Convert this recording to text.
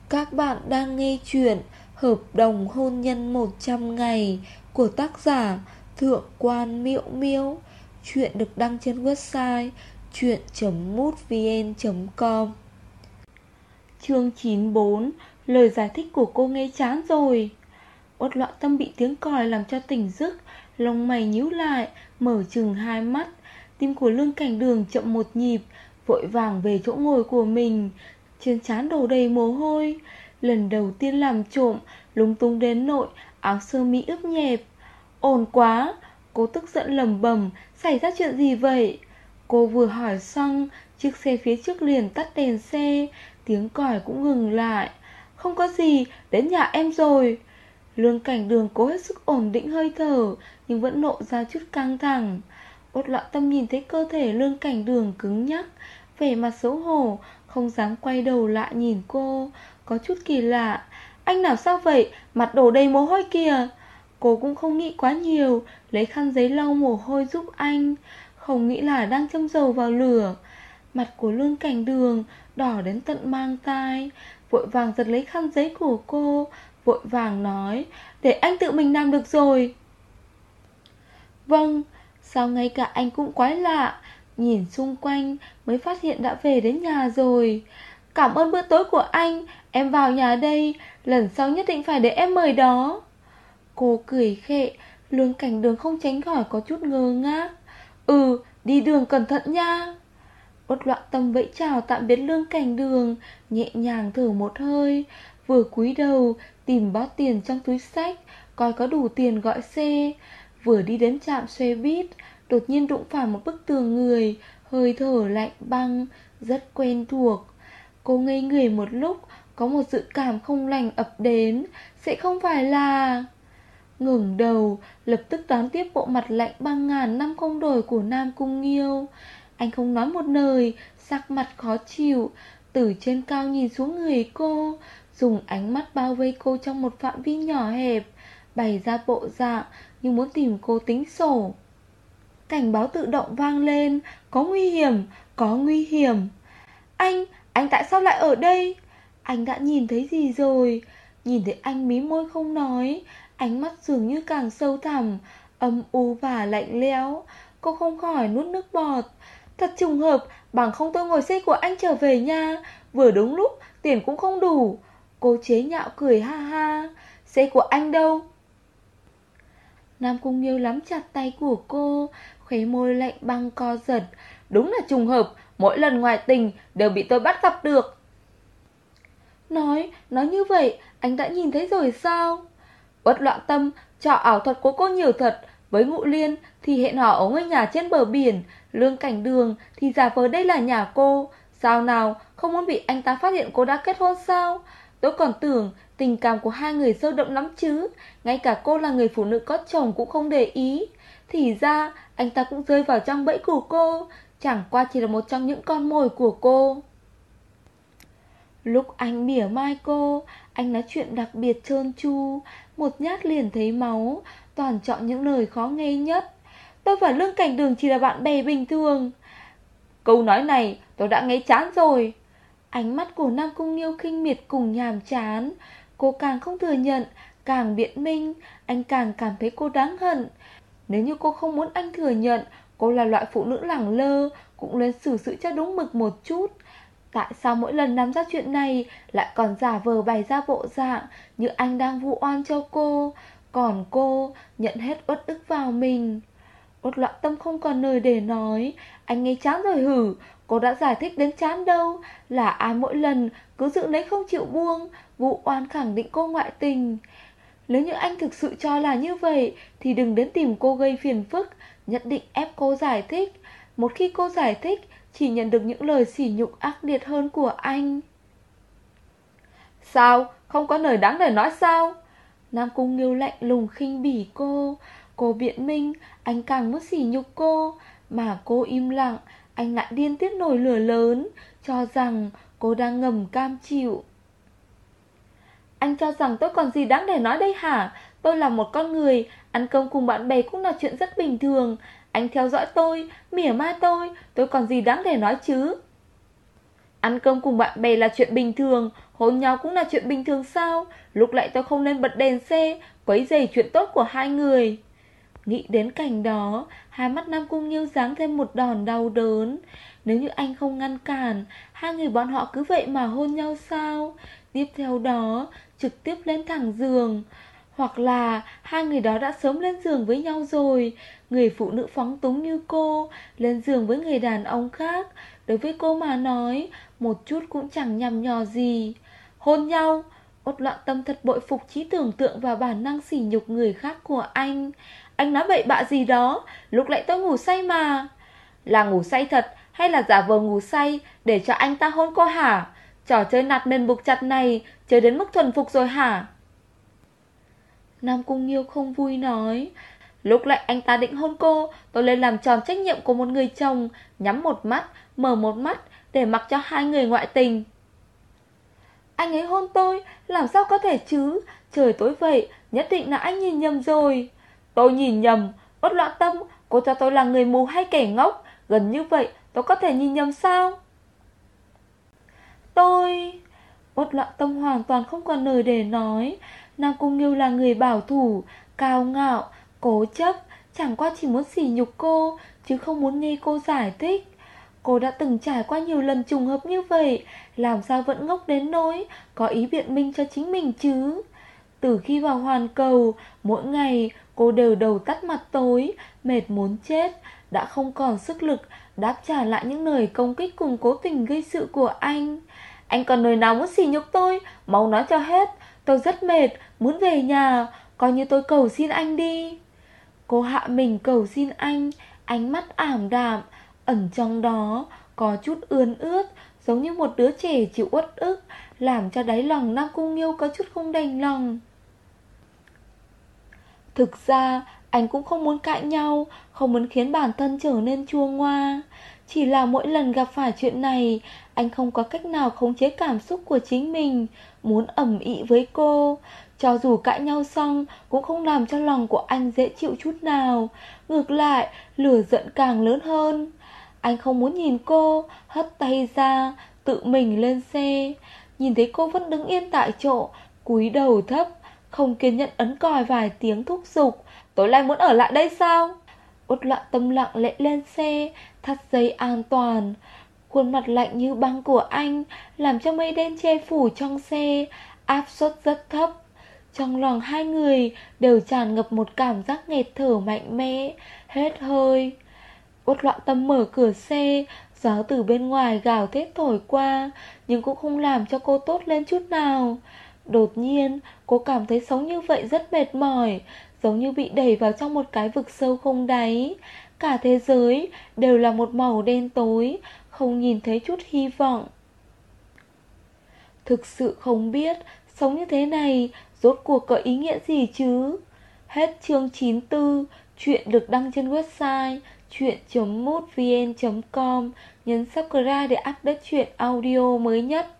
Các bạn đang nghe chuyện Hợp đồng hôn nhân 100 ngày của tác giả Thượng quan Miễu Miễu. Chuyện được đăng trên website chuyện.mútvn.com. Chương 94. Lời giải thích của cô nghe chán rồi. Uất Loạn Tâm bị tiếng còi làm cho tỉnh giấc, lông mày nhíu lại, mở chừng hai mắt. Tim của Lương Cảnh Đường chậm một nhịp, vội vàng về chỗ ngồi của mình. Trên trán đổ đầy mồ hôi. Lần đầu tiên làm trộm, lúng túng đến nỗi áo sơ mi ướt nhẹp. Ổn quá, cô tức giận lẩm bẩm, xảy ra chuyện gì vậy? Cô vừa hỏi xong, chiếc xe phía trước liền tắt đèn xe, tiếng còi cũng ngừng lại. Không có gì, đến nhà em rồi. Lương Cảnh Đường cố hết sức ổn định hơi thở, nhưng vẫn lộ ra chút căng thẳng. Uất Loạn Tâm nhìn thấy cơ thể Lương Cảnh Đường cứng nhắc, vẻ mặt xấu hổ, không dám quay đầu lại nhìn cô. Có chút kỳ lạ. Anh làm sao vậy? Mặt đổ đầy mồ hôi kìa. Cô cũng không nghĩ quá nhiều, lấy khăn giấy lau mồ hôi giúp anh. Không nghĩ là đang châm dầu vào lửa. Mặt của Lương Cảnh Đường đỏ đến tận mang tai, vội vàng giật lấy khăn giấy của cô, vội vàng nói, để anh tự mình làm được rồi. Vâng. Sao ngay cả anh cũng quái lạ. Nhìn xung quanh mới phát hiện đã về đến nhà rồi. Cảm ơn bữa tối của anh. Em vào nhà đây. Lần sau nhất định phải để em mời đó. Cô cười khệ. Lương Cảnh Đường không tránh khỏi có chút ngơ ngác. Đi đường cẩn thận nha. Uất Loạn Tâm vẫy chào tạm biệt Lương Cảnh Đường, nhẹ nhàng thở một hơi, vừa cúi đầu tìm bó tiền trong túi xách, coi có đủ tiền gọi xe. Vừa đi đến trạm xe buýt, đột nhiên đụng phải một bức tường người, hơi thở lạnh băng, rất quen thuộc. Cô ngây người một lúc, có một dự cảm không lành ập đến, sẽ không phải là... Ngẩng đầu, lập tức đón tiếp bộ mặt lạnh băng ngàn năm không đổi của Nam Cung Nghiêu. Anh không nói một lời, sắc mặt khó chịu, từ trên cao nhìn xuống người cô, dùng ánh mắt bao vây cô trong một phạm vi nhỏ hẹp, bày ra bộ dạng như muốn tìm cô tính sổ. Cảnh báo tự động vang lên, có nguy hiểm, có nguy hiểm. Anh tại sao lại ở đây? Anh đã nhìn thấy gì rồi? Nhìn thấy anh mí môi không nói, ánh mắt dường như càng sâu thẳm, âm u và lạnh lẽo. Cô không khỏi nuốt nước bọt. Thật trùng hợp, bằng không tôi ngồi xe của anh trở về nha. Vừa đúng lúc, tiền cũng không đủ. Cô chế nhạo cười ha ha. Xe của anh đâu? Nam Cung Nghiêu nắm chặt tay của cô, khóe môi lạnh băng co giật. Đúng là trùng hợp, mỗi lần ngoại tình đều bị tôi bắt gặp được. Nói như vậy, anh đã nhìn thấy rồi sao? Uất Loạn Tâm, trò ảo thuật của cô nhiều thật. Với Ngụ Liên thì hẹn hò ở ngôi nhà trên bờ biển, Lương Cảnh Đường thì giả vờ đây là nhà cô. Sao nào, không muốn bị anh ta phát hiện cô đã kết hôn sao? Tôi còn tưởng tình cảm của hai người sâu đậm lắm chứ. Ngay cả cô là người phụ nữ có chồng cũng không để ý. Thì ra anh ta cũng rơi vào trong bẫy của cô, chẳng qua chỉ là một trong những con mồi của cô. Lúc anh mỉa mai cô, anh nói chuyện đặc biệt trơn tru, một nhát liền thấy máu, toàn chọn những lời khó nghe nhất. Tôi và Lương Cảnh Đường chỉ là bạn bè bình thường. Câu nói này tôi đã nghe chán rồi. Ánh mắt của Nam Cung Nghiêu khinh miệt cùng nhàm chán. Cô càng không thừa nhận, càng biện minh, anh càng cảm thấy cô đáng hận. Nếu như cô không muốn anh thừa nhận cô là loại phụ nữ lẳng lơ, cũng nên xử sự cho đúng mực một chút. Tại sao mỗi lần làm ra chuyện này lại còn giả vờ bày ra bộ dạng như anh đang vu oan cho cô, còn cô nhận hết uất ức vào mình. Uất Loạn Tâm không còn lời để nói. Anh nghe chán rồi hử? Cô đã giải thích đến chán đâu. Là ai mỗi lần cứ giữ lấy không chịu buông, vụ oan khẳng định cô ngoại tình. Nếu như anh thực sự cho là như vậy thì đừng đến tìm cô gây phiền phức, nhất định ép cô giải thích. Một khi cô giải thích chỉ nhận được những lời sỉ nhục ác liệt hơn của anh. Sao? Không có lời đáng để nói sao? Nam Cung Nghiêu lạnh lùng khinh bỉ cô. Cô biện minh, anh càng muốn sỉ nhục cô. Mà cô im lặng, anh lại điên tiết nổi lửa lớn, cho rằng cô đang ngầm cam chịu. Anh cho rằng tôi còn gì đáng để nói đây hả? Tôi là một con người, ăn cơm cùng bạn bè cũng là chuyện rất bình thường. Anh theo dõi tôi, mỉa mai tôi còn gì đáng để nói chứ? Ăn cơm cùng bạn bè là chuyện bình thường, hôn nhau cũng là chuyện bình thường sao? Lúc lại tôi không nên bật đèn xe, quấy rầy chuyện tốt của hai người. Nghĩ đến cảnh đó, hai mắt Nam Cung Nghiêu giáng thêm một đòn đau đớn. Nếu như anh không ngăn cản, hai người bọn họ cứ vậy mà hôn nhau sao? Tiếp theo đó, trực tiếp lên thẳng giường. Hoặc là hai người đó đã sớm lên giường với nhau rồi. Người phụ nữ phóng túng như cô lên giường với người đàn ông khác, đối với cô mà nói, một chút cũng chẳng nhằm nhò gì. Hôn nhau. Uất Loạn Tâm thật bội phục trí tưởng tượng và bản năng sỉ nhục người khác của anh. Anh nói bậy bạ gì đó, lúc nãy tôi ngủ say mà. Là ngủ say thật hay là giả vờ ngủ say để cho anh ta hôn cô hả? Trò chơi nạt nền buộc chặt này chơi đến mức thuần phục rồi hả? Nam Cung Nghiêu không vui nói, lúc nãy anh ta định hôn cô, tôi lên làm tròn trách nhiệm của một người chồng, nhắm một mắt, mở một mắt để mặc cho hai người ngoại tình. Anh ấy hôn tôi, làm sao có thể chứ? Trời tối vậy, nhất định là anh nhìn nhầm rồi. Tôi nhìn nhầm? Uất Loạn Tâm, cô cho tôi là người mù hay kẻ ngốc? Gần như vậy, tôi có thể nhìn nhầm sao? Uất Loạn Tâm hoàn toàn không còn lời để nói. Nam Cung Nghiêu là người bảo thủ, cao ngạo, cố chấp, chẳng qua chỉ muốn sỉ nhục cô, chứ không muốn nghe cô giải thích. Cô đã từng trải qua nhiều lần trùng hợp như vậy, làm sao vẫn ngốc đến nỗi có ý biện minh cho chính mình chứ? Từ khi vào hoàn cầu, mỗi ngày cô đều đầu tắt mặt tối, mệt muốn chết, đã không còn sức lực đáp trả lại những lời công kích cùng cố tình gây sự của anh. Anh còn lời nào muốn sỉ nhục tôi, mau nói cho hết. Tôi rất mệt, muốn về nhà, coi như tôi cầu xin anh đi. Cô hạ mình cầu xin anh, ánh mắt ảm đạm, ẩn trong đó có chút ươn ướt, giống như một đứa trẻ chịu uất ức, làm cho đáy lòng Nam Cung Nghiêu có chút không đành lòng. Thực ra anh cũng không muốn cãi nhau, không muốn khiến bản thân trở nên chua ngoa. Chỉ là mỗi lần gặp phải chuyện này, anh không có cách nào khống chế cảm xúc của chính mình, muốn ầm ĩ với cô. Cho dù cãi nhau xong cũng không làm cho lòng của anh dễ chịu chút nào. Ngược lại, lửa giận càng lớn hơn. Anh không muốn nhìn cô, hất tay ra, tự mình lên xe. Nhìn thấy cô vẫn đứng yên tại chỗ, cúi đầu thấp, không kiên nhẫn ấn còi vài tiếng thúc giục. Tối nay muốn ở lại đây sao? Uất Loạn Tâm lặng lẽ lên xe, thắt dây an toàn. Khuôn mặt lạnh như băng của anh làm cho mây đen che phủ trong xe, áp suất rất thấp. Trong lòng hai người đều tràn ngập một cảm giác nghẹt thở mạnh mẽ, hết hơi. Uất Loạn Tâm mở cửa xe, gió từ bên ngoài gào thét thổi qua, nhưng cũng không làm cho cô tốt lên chút nào. Đột nhiên, cô cảm thấy sống như vậy rất mệt mỏi, giống như bị đẩy vào trong một cái vực sâu không đáy. Cả thế giới đều là một màu đen tối, không nhìn thấy chút hy vọng. Thực sự không biết sống như thế này rốt cuộc có ý nghĩa gì chứ. Hết chương 94. Chuyện được đăng trên website chuyện.mútvn.com. Nhấn subscribe để update chuyện audio mới nhất.